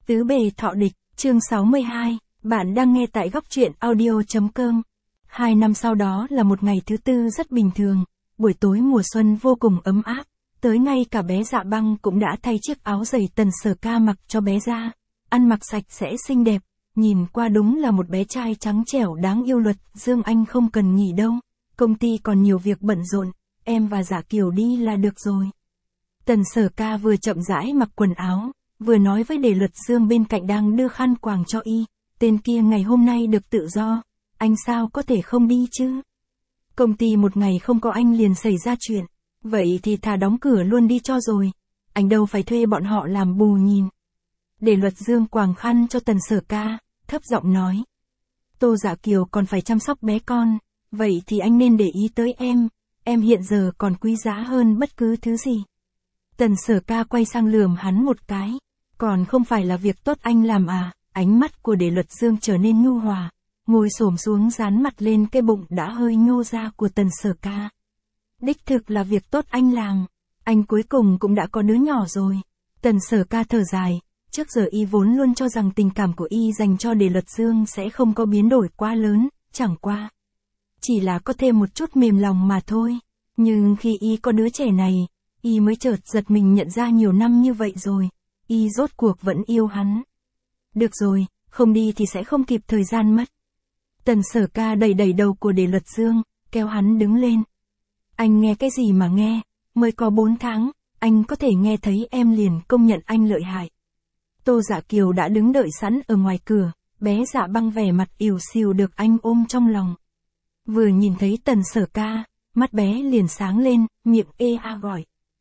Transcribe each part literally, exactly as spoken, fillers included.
Tứ bề thọ địch, chương sáu mươi hai, bạn đang nghe tại góc truyện audio chấm com. Hai năm sau đó là một ngày thứ tư rất bình thường, buổi tối mùa xuân vô cùng ấm áp, tới ngay cả bé Dạ Băng cũng đã thay chiếc áo giày Tần Sở Ca mặc cho bé ra, ăn mặc sạch sẽ xinh đẹp, nhìn qua đúng là một bé trai trắng trẻo đáng yêu. Luật Dương anh không cần nghỉ đâu, công ty còn nhiều việc bận rộn, em và Dạ Kiều đi là được rồi. Tần Sở Ca vừa chậm rãi mặc quần áo, vừa nói với Đề Luật Dương bên cạnh đang đưa khăn quàng cho y, tên kia ngày hôm nay được tự do, anh sao có thể không đi chứ? Công ty một ngày không có anh liền xảy ra chuyện, vậy thì thà đóng cửa luôn đi cho rồi, anh đâu phải thuê bọn họ làm bù nhìn. Đề Luật Dương quàng khăn cho Tần Sở Ca, thấp giọng nói. Tô Dạ Kiều còn phải chăm sóc bé con, vậy thì anh nên để ý tới em, em hiện giờ còn quý giá hơn bất cứ thứ gì. Tần Sở Ca quay sang lườm hắn một cái, còn không phải là việc tốt anh làm à? Ánh mắt của Đề Luật Dương trở nên nhu hòa, ngồi xổm xuống dán mặt lên cái bụng đã hơi nhô ra của Tần Sở Ca. Đích thực là việc tốt anh làm, anh cuối cùng cũng đã có đứa nhỏ rồi. Tần Sở Ca thở dài, trước giờ y vốn luôn cho rằng tình cảm của y dành cho Đề Luật Dương sẽ không có biến đổi quá lớn, chẳng qua chỉ là có thêm một chút mềm lòng mà thôi. Nhưng khi y có đứa trẻ này, y mới chợt giật mình nhận ra nhiều năm như vậy rồi, y rốt cuộc vẫn yêu hắn. Được rồi, không đi thì sẽ không kịp thời gian mất. Tần Sở Ca đẩy đẩy đầu của Đề Luật Dương, kéo hắn đứng lên. Anh nghe cái gì mà nghe, mới có bốn tháng, anh có thể nghe thấy em liền công nhận anh lợi hại. Tô Dạ Kiều đã đứng đợi sẵn ở ngoài cửa, bé Dạ Băng vẻ mặt ỉu xìu được anh ôm trong lòng. Vừa nhìn thấy Tần Sở Ca, mắt bé liền sáng lên, miệng ê a gọi.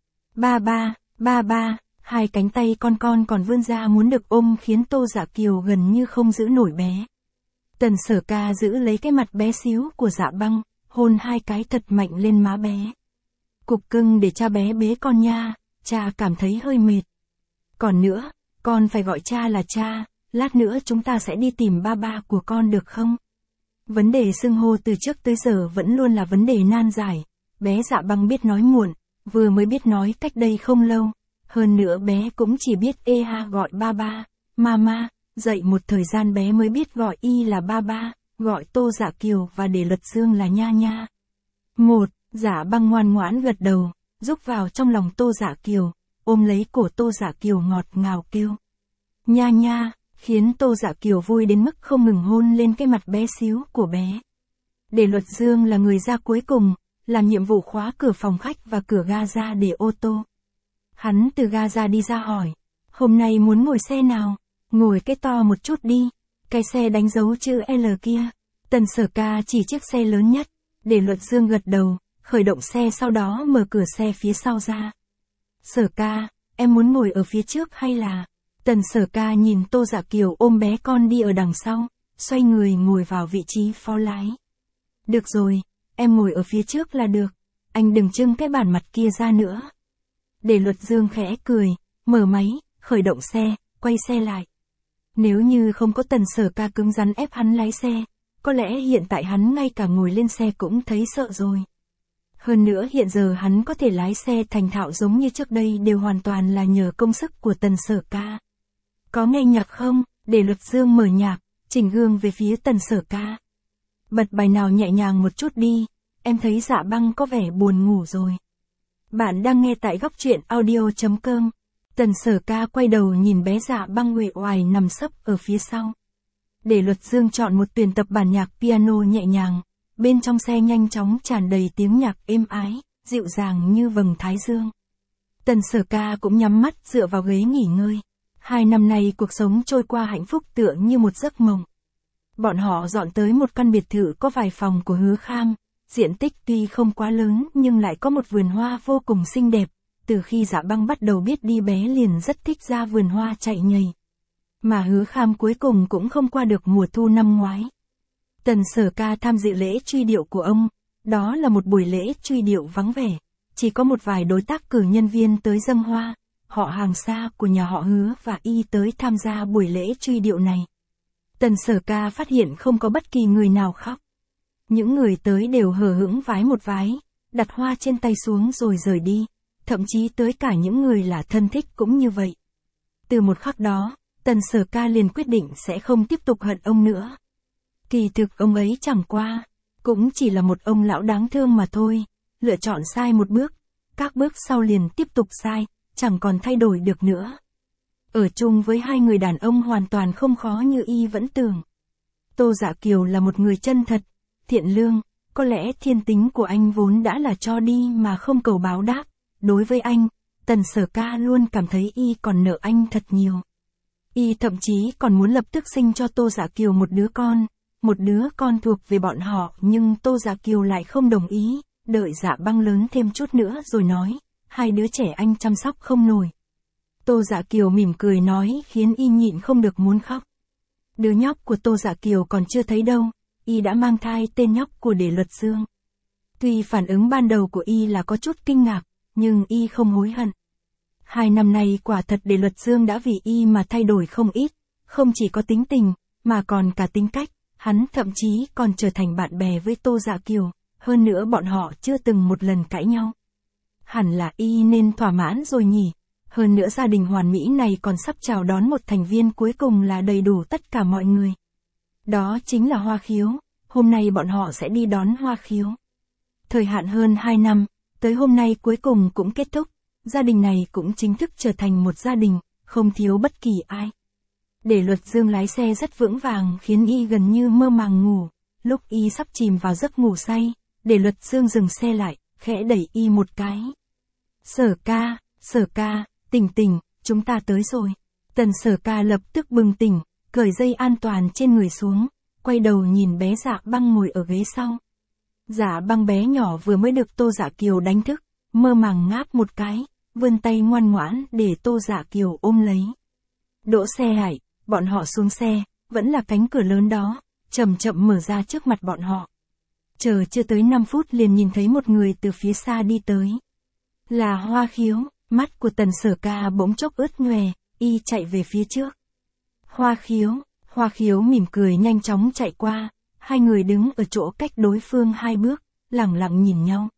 Ba ba, ba ba, hai cánh tay con con còn vươn ra muốn được ôm khiến Tô Dạ Kiều gần như không giữ nổi bé. Tần Sở Ca giữ lấy cái mặt bé xíu của Dạ Băng, hôn hai cái thật mạnh lên má bé. Cục cưng để cha bé bế con nha, cha cảm thấy hơi mệt. Còn nữa, con phải gọi cha là cha, lát nữa chúng ta sẽ đi tìm ba ba của con được không? Vấn đề xưng hô từ trước tới giờ vẫn luôn là vấn đề nan giải. Bé Dạ Băng biết nói muộn, vừa mới biết nói cách đây không lâu. Hơn nữa bé cũng chỉ biết ê ha gọi ba ba, mama, dậy một thời gian bé mới biết gọi y là ba ba, gọi Tô Dạ Kiều và Đề Luật Dương là nha nha. Một, Dạ Băng ngoan ngoãn gật đầu, rúc vào trong lòng Tô Dạ Kiều, ôm lấy cổ Tô Dạ Kiều ngọt ngào kêu. Nha nha, khiến Tô Dạ Kiều vui đến mức không ngừng hôn lên cái mặt bé xíu của bé. Đề Luật Dương là người ra cuối cùng, làm nhiệm vụ khóa cửa phòng khách và cửa ga ra để ô tô. Hắn từ ga ra đi ra hỏi, hôm nay muốn ngồi xe nào? Ngồi cái to một chút đi, cái xe đánh dấu chữ L kia. Tần Sở Ca chỉ chiếc xe lớn nhất. Đề Luật Dương gật đầu, khởi động xe sau đó mở cửa xe phía sau ra. Sở Ca, em muốn ngồi ở phía trước hay là... Tần Sở Ca nhìn Tô Dạ Kiều ôm bé con đi ở đằng sau, xoay người ngồi vào vị trí phó lái. Được rồi, em ngồi ở phía trước là được, anh đừng trưng cái bản mặt kia ra nữa. Đề Luật Dương khẽ cười, mở máy, khởi động xe, quay xe lại. Nếu như không có Tần Sở Ca cứng rắn ép hắn lái xe, có lẽ hiện tại hắn ngay cả ngồi lên xe cũng thấy sợ rồi. Hơn nữa hiện giờ hắn có thể lái xe thành thạo giống như trước đây đều hoàn toàn là nhờ công sức của Tần Sở Ca. Có nghe nhạc không? Đề Luật Dương mở nhạc, chỉnh gương về phía Tần Sở Ca. Bật bài nào nhẹ nhàng một chút đi, em thấy Dạ Băng có vẻ buồn ngủ rồi. Bạn đang nghe tại góc truyện audio chấm com. Tần Sở Ca quay đầu nhìn bé Dạ Băng uể oải nằm sấp ở phía sau. Đề Luật Dương chọn một tuyển tập bản nhạc piano nhẹ nhàng, bên trong xe nhanh chóng tràn đầy tiếng nhạc êm ái, dịu dàng như vầng thái dương. Tần Sở Ca cũng nhắm mắt dựa vào ghế nghỉ ngơi. Hai năm nay cuộc sống trôi qua hạnh phúc tựa như một giấc mộng. Bọn họ dọn tới một căn biệt thự có vài phòng của Hứa Kham, diện tích tuy không quá lớn nhưng lại có một vườn hoa vô cùng xinh đẹp. Từ khi Dạ Băng bắt đầu biết đi bé liền rất thích ra vườn hoa chạy nhảy. Mà Hứa Kham cuối cùng cũng không qua được mùa thu năm ngoái. Tần Sở Ca tham dự lễ truy điệu của ông, đó là một buổi lễ truy điệu vắng vẻ, chỉ có một vài đối tác cử nhân viên tới dâng hoa, họ hàng xa của nhà họ Hứa và y tới tham gia buổi lễ truy điệu này. Tần Sở Ca phát hiện không có bất kỳ người nào khóc. Những người tới đều hờ hững vái một vái, đặt hoa trên tay xuống rồi rời đi, thậm chí tới cả những người là thân thích cũng như vậy. Từ một khắc đó, Tần Sở Ca liền quyết định sẽ không tiếp tục hận ông nữa. Kỳ thực ông ấy chẳng qua, cũng chỉ là một ông lão đáng thương mà thôi, lựa chọn sai một bước, các bước sau liền tiếp tục sai, chẳng còn thay đổi được nữa. Ở chung với hai người đàn ông hoàn toàn không khó như y vẫn tưởng. Tô Dạ Kiều là một người chân thật, thiện lương, có lẽ thiên tính của anh vốn đã là cho đi mà không cầu báo đáp. Đối với anh, Tần Sở Ca luôn cảm thấy y còn nợ anh thật nhiều. Y thậm chí còn muốn lập tức sinh cho Tô Dạ Kiều một đứa con, một đứa con thuộc về bọn họ, nhưng Tô Dạ Kiều lại không đồng ý, đợi Dạ Băng lớn thêm chút nữa rồi nói, hai đứa trẻ anh chăm sóc không nổi. Tô Dạ Kiều mỉm cười nói khiến y nhịn không được muốn khóc. Đứa nhóc của Tô Dạ Kiều còn chưa thấy đâu, y đã mang thai tên nhóc của Để Luật Dương. Tuy phản ứng ban đầu của y là có chút kinh ngạc, nhưng y không hối hận. Hai năm nay quả thật Để Luật Dương đã vì y mà thay đổi không ít, không chỉ có tính tình, mà còn cả tính cách, hắn thậm chí còn trở thành bạn bè với Tô Dạ Kiều, hơn nữa bọn họ chưa từng một lần cãi nhau. Hẳn là y nên thỏa mãn rồi nhỉ, hơn nữa gia đình hoàn mỹ này còn sắp chào đón một thành viên cuối cùng là đầy đủ tất cả mọi người. Đó chính là Hoa Khiếu, hôm nay bọn họ sẽ đi đón Hoa Khiếu. Thời hạn hơn hai năm, tới hôm nay cuối cùng cũng kết thúc, gia đình này cũng chính thức trở thành một gia đình, không thiếu bất kỳ ai. Để Luật Dương lái xe rất vững vàng khiến y gần như mơ màng ngủ, lúc y sắp chìm vào giấc ngủ say, Để Luật Dương dừng xe lại, khẽ đẩy y một cái. Sở Ca, Sở Ca, tỉnh tỉnh, chúng ta tới rồi. Tần Sở Ca lập tức bừng tỉnh, cởi dây an toàn trên người xuống, quay đầu nhìn bé Dạ Băng ngồi ở ghế sau. Dạ Băng bé nhỏ vừa mới được Tô Dạ Kiều đánh thức, mơ màng ngáp một cái, vươn tay ngoan ngoãn để Tô Dạ Kiều ôm lấy. Đỗ xe lại, bọn họ xuống xe, vẫn là cánh cửa lớn đó, chậm chậm mở ra trước mặt bọn họ. Chờ chưa tới năm phút liền nhìn thấy một người từ phía xa đi tới. Là Hoa Khiếu, mắt của Tần Sở Ca bỗng chốc ướt nhòe, y chạy về phía trước. Hoa Khiếu, Hoa Khiếu mỉm cười nhanh chóng chạy qua, hai người đứng ở chỗ cách đối phương hai bước, lẳng lặng nhìn nhau.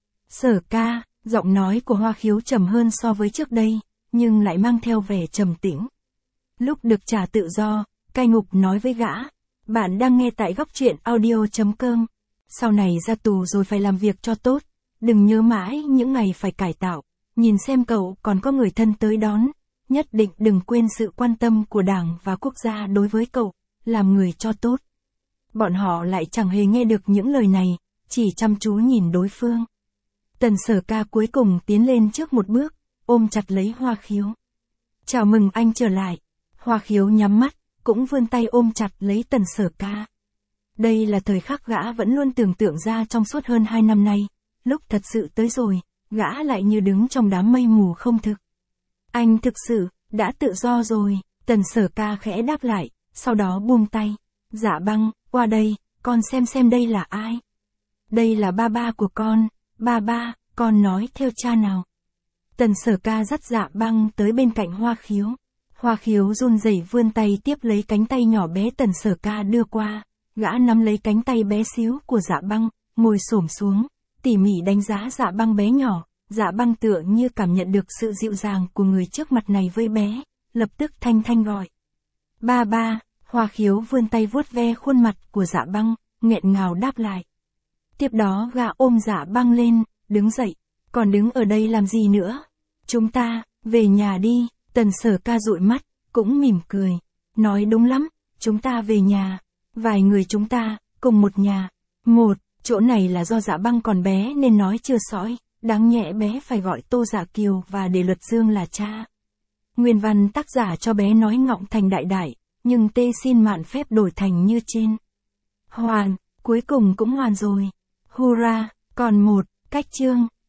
Sở Ca, giọng nói của Hoa Khiếu trầm hơn so với trước đây, nhưng lại mang theo vẻ trầm tĩnh. Lúc được trả tự do, cai ngục nói với gã, bạn đang nghe tại góc truyện audio chấm com. Sau này ra tù rồi phải làm việc cho tốt, đừng nhớ mãi những ngày phải cải tạo, nhìn xem cậu còn có người thân tới đón, nhất định đừng quên sự quan tâm của Đảng và quốc gia đối với cậu, làm người cho tốt. Bọn họ lại chẳng hề nghe được những lời này, chỉ chăm chú nhìn đối phương. Tần Sở Ca cuối cùng tiến lên trước một bước, ôm chặt lấy Hoa Khiếu. Chào mừng anh trở lại. Hoa Khiếu nhắm mắt, cũng vươn tay ôm chặt lấy Tần Sở Ca. Đây là thời khắc gã vẫn luôn tưởng tượng ra trong suốt hơn hai năm nay, lúc thật sự tới rồi, gã lại như đứng trong đám mây mù không thực. Anh thực sự, đã tự do rồi, Tần Sở Ca khẽ đáp lại, sau đó buông tay. Dạ Băng, qua đây, con xem xem đây là ai. Đây là ba ba của con, ba ba, con nói theo cha nào. Tần Sở Ca dắt Dạ Băng tới bên cạnh Hoa Khiếu. Hoa Khiếu run rẩy vươn tay tiếp lấy cánh tay nhỏ bé Tần Sở Ca đưa qua, gã nắm lấy cánh tay bé xíu của Dạ Băng, ngồi xổm xuống, tỉ mỉ đánh giá Dạ Băng bé nhỏ. Dạ Băng tựa như cảm nhận được sự dịu dàng của người trước mặt này với bé, lập tức thanh thanh gọi. Ba ba, Hoa Khiếu vươn tay vuốt ve khuôn mặt của Dạ Băng, nghẹn ngào đáp lại. Tiếp đó gã ôm Dạ Băng lên, đứng dậy, còn đứng ở đây làm gì nữa? Chúng ta, về nhà đi. Tần Sở Ca dụi mắt, cũng mỉm cười, nói đúng lắm, chúng ta về nhà, vài người chúng ta, cùng một nhà. Một, chỗ này là do Dạ Băng còn bé nên nói chưa sõi, đáng nhẽ bé phải gọi Tô Dạ Kiều và Để Luật Dương là cha. Nguyên văn tác giả cho bé nói ngọng thành đại đại, nhưng tê xin mạn phép đổi thành như trên. Hoàn, cuối cùng cũng hoàn rồi. Hurra, còn một, cách chương.